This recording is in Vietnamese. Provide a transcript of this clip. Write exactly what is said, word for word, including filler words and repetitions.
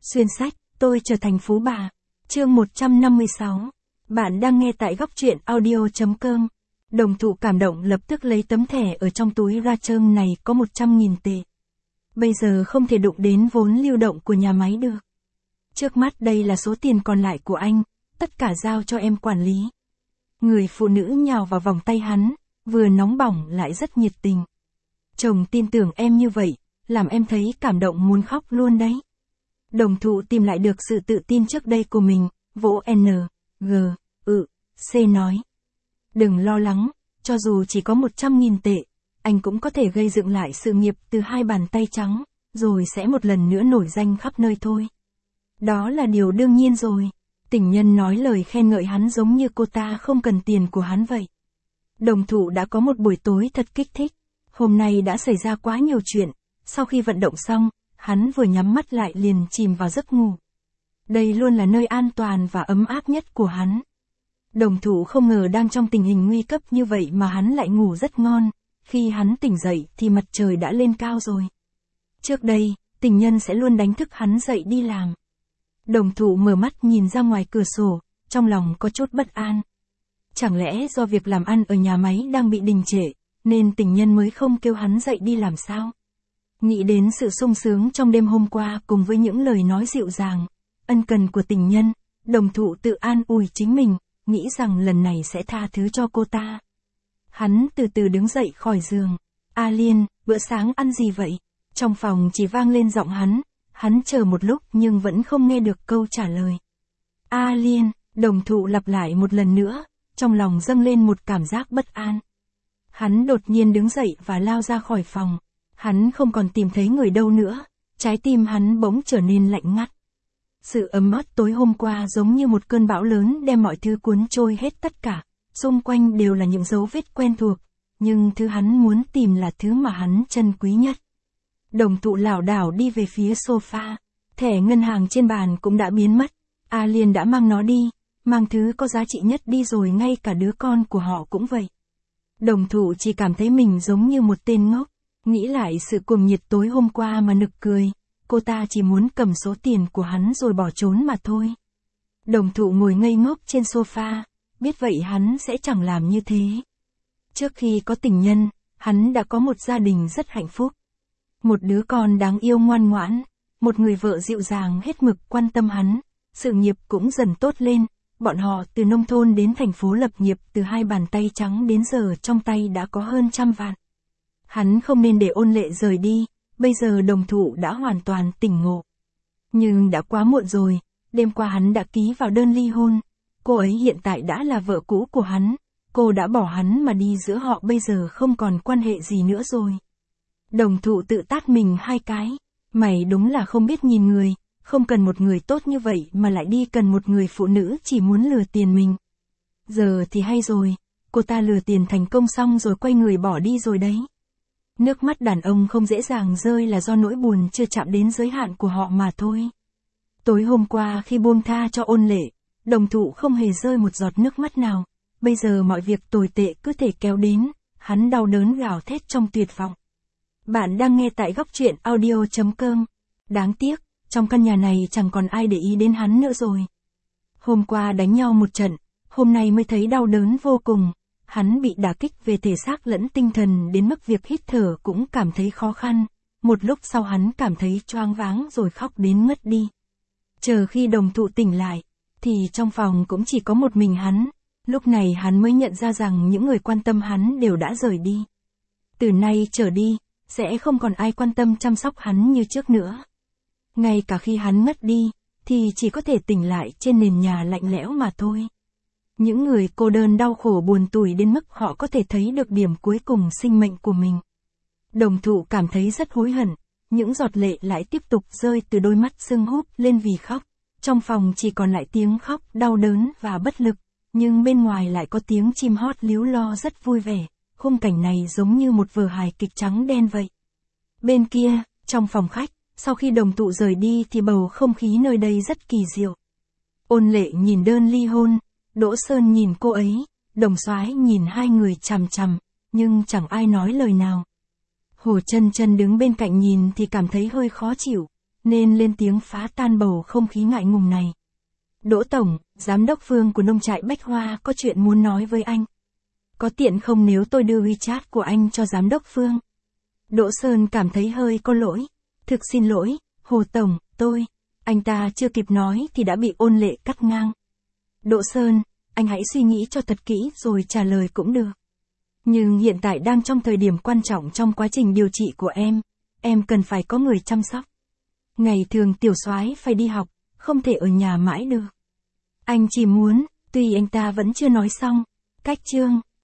Xuyên sách, tôi trở thành phú bà. Chương một trăm năm mươi sáu. Bạn đang nghe tại góc truyện audio chấm com. Đồng thụ cảm động lập tức lấy tấm thẻ ở trong túi ra trơn này có một trăm nghìn tệ. Bây giờ không thể đụng đến vốn lưu động của nhà máy được. Trước mắt đây là số tiền còn lại của anh, tất cả giao cho em quản lý. Người phụ nữ nhào vào vòng tay hắn, vừa nóng bỏng lại rất nhiệt tình. Chồng tin tưởng em như vậy, làm em thấy cảm động muốn khóc luôn đấy. Đồng thụ tìm lại được sự tự tin trước đây của mình, vỗ N, G, ừ, C nói. Đừng lo lắng, cho dù chỉ có một trăm nghìn tệ, anh cũng có thể gây dựng lại sự nghiệp từ hai bàn tay trắng, rồi sẽ một lần nữa nổi danh khắp nơi thôi. Đó là điều đương nhiên rồi. Tình nhân nói lời khen ngợi hắn giống như cô ta không cần tiền của hắn vậy. Đồng thụ đã có một buổi tối thật kích thích. Hôm nay đã xảy ra quá nhiều chuyện. Sau khi vận động xong, hắn vừa nhắm mắt lại liền chìm vào giấc ngủ. Đây luôn là nơi an toàn và ấm áp nhất của hắn. Đồng thụ không ngờ đang trong tình hình nguy cấp như vậy mà hắn lại ngủ rất ngon. Khi hắn tỉnh dậy thì mặt trời đã lên cao rồi. Trước đây, tình nhân sẽ luôn đánh thức hắn dậy đi làm. Đồng thụ mở mắt nhìn ra ngoài cửa sổ, trong lòng có chút bất an. Chẳng lẽ do việc làm ăn ở nhà máy đang bị đình trệ, nên tình nhân mới không kêu hắn dậy đi làm sao? Nghĩ đến sự sung sướng trong đêm hôm qua cùng với những lời nói dịu dàng, ân cần của tình nhân, đồng thụ tự an ủi chính mình, nghĩ rằng lần này sẽ tha thứ cho cô ta. Hắn từ từ đứng dậy khỏi giường. A Liên, bữa sáng ăn gì vậy? Trong phòng chỉ vang lên giọng hắn. Hắn chờ một lúc nhưng vẫn không nghe được câu trả lời. A Liên, đồng thụ lặp lại một lần nữa, trong lòng dâng lên một cảm giác bất an. Hắn đột nhiên đứng dậy và lao ra khỏi phòng. Hắn không còn tìm thấy người đâu nữa, trái tim hắn bỗng trở nên lạnh ngắt. Sự ấm áp tối hôm qua giống như một cơn bão lớn đem mọi thứ cuốn trôi hết tất cả. Xung quanh đều là những dấu vết quen thuộc, nhưng thứ hắn muốn tìm là thứ mà hắn trân quý nhất. Đồng thụ lảo đảo đi về phía sofa, thẻ ngân hàng trên bàn cũng đã biến mất. A Liên đã mang nó đi, mang thứ có giá trị nhất đi rồi, ngay cả đứa con của họ cũng vậy. Đồng thụ chỉ cảm thấy mình giống như một tên ngốc, nghĩ lại sự cuồng nhiệt tối hôm qua mà nực cười, cô ta chỉ muốn cầm số tiền của hắn rồi bỏ trốn mà thôi. Đồng thụ ngồi ngây ngốc trên sofa, biết vậy hắn sẽ chẳng làm như thế. Trước khi có tình nhân, hắn đã có một gia đình rất hạnh phúc. Một đứa con đáng yêu ngoan ngoãn, một người vợ dịu dàng hết mực quan tâm hắn, sự nghiệp cũng dần tốt lên, bọn họ từ nông thôn đến thành phố lập nghiệp từ hai bàn tay trắng đến giờ trong tay đã có hơn trăm vạn. Hắn không nên để Ôn Lệ rời đi, bây giờ đồng thụ đã hoàn toàn tỉnh ngộ. Nhưng đã quá muộn rồi, đêm qua hắn đã ký vào đơn ly hôn, cô ấy hiện tại đã là vợ cũ của hắn, cô đã bỏ hắn mà đi, giữa họ bây giờ không còn quan hệ gì nữa rồi. Đồng thụ tự tát mình hai cái, mày đúng là không biết nhìn người, không cần một người tốt như vậy mà lại đi cần một người phụ nữ chỉ muốn lừa tiền mình. Giờ thì hay rồi, cô ta lừa tiền thành công xong rồi quay người bỏ đi rồi đấy. Nước mắt đàn ông không dễ dàng rơi là do nỗi buồn chưa chạm đến giới hạn của họ mà thôi. Tối hôm qua khi buông tha cho Ôn Lệ, đồng thụ không hề rơi một giọt nước mắt nào, bây giờ mọi việc tồi tệ cứ thể kéo đến, hắn đau đớn gào thét trong tuyệt vọng. Bạn đang nghe tại góc truyện audio chấm com. Đáng tiếc, trong căn nhà này chẳng còn ai để ý đến hắn nữa rồi. Hôm qua đánh nhau một trận, hôm nay mới thấy đau đớn vô cùng. Hắn bị đả kích về thể xác lẫn tinh thần đến mức việc hít thở cũng cảm thấy khó khăn. Một lúc sau hắn cảm thấy choáng váng rồi khóc đến ngất đi. Chờ khi đồng thụ tỉnh lại, thì trong phòng cũng chỉ có một mình hắn. Lúc này hắn mới nhận ra rằng những người quan tâm hắn đều đã rời đi. Từ nay trở đi, sẽ không còn ai quan tâm chăm sóc hắn như trước nữa. Ngay cả khi hắn ngất đi, thì chỉ có thể tỉnh lại trên nền nhà lạnh lẽo mà thôi. Những người cô đơn đau khổ buồn tủi đến mức họ có thể thấy được điểm cuối cùng sinh mệnh của mình. Đồng thụ cảm thấy rất hối hận, những giọt lệ lại tiếp tục rơi từ đôi mắt sưng húp lên vì khóc. Trong phòng chỉ còn lại tiếng khóc đau đớn và bất lực, nhưng bên ngoài lại có tiếng chim hót líu lo rất vui vẻ. Khung cảnh này giống như một vở hài kịch trắng đen vậy. Bên kia, trong phòng khách, sau khi đồng thụ rời đi thì bầu không khí nơi đây rất kỳ diệu. Ôn Lệ nhìn đơn ly hôn, Đỗ Sơn nhìn cô ấy, Đồng Soái nhìn hai người chằm chằm, nhưng chẳng ai nói lời nào. Hồ Chân Chân đứng bên cạnh nhìn thì cảm thấy hơi khó chịu, nên lên tiếng phá tan bầu không khí ngại ngùng này. Đỗ Tổng, giám đốc Phương của nông trại Bách Hoa có chuyện muốn nói với anh. Có tiện không nếu tôi đưa WeChat của anh cho giám đốc Phương? Đỗ Sơn cảm thấy hơi có lỗi. Thực xin lỗi, Hồ Tổng, tôi. Anh ta chưa kịp nói thì đã bị Ôn Lệ cắt ngang. Đỗ Sơn, anh hãy suy nghĩ cho thật kỹ rồi trả lời cũng được. Nhưng hiện tại đang trong thời điểm quan trọng trong quá trình điều trị của em. Em cần phải có người chăm sóc. Ngày thường Tiểu Soái phải đi học, không thể ở nhà mãi được. Anh chỉ muốn, tuy anh ta vẫn chưa nói xong. Cách chương,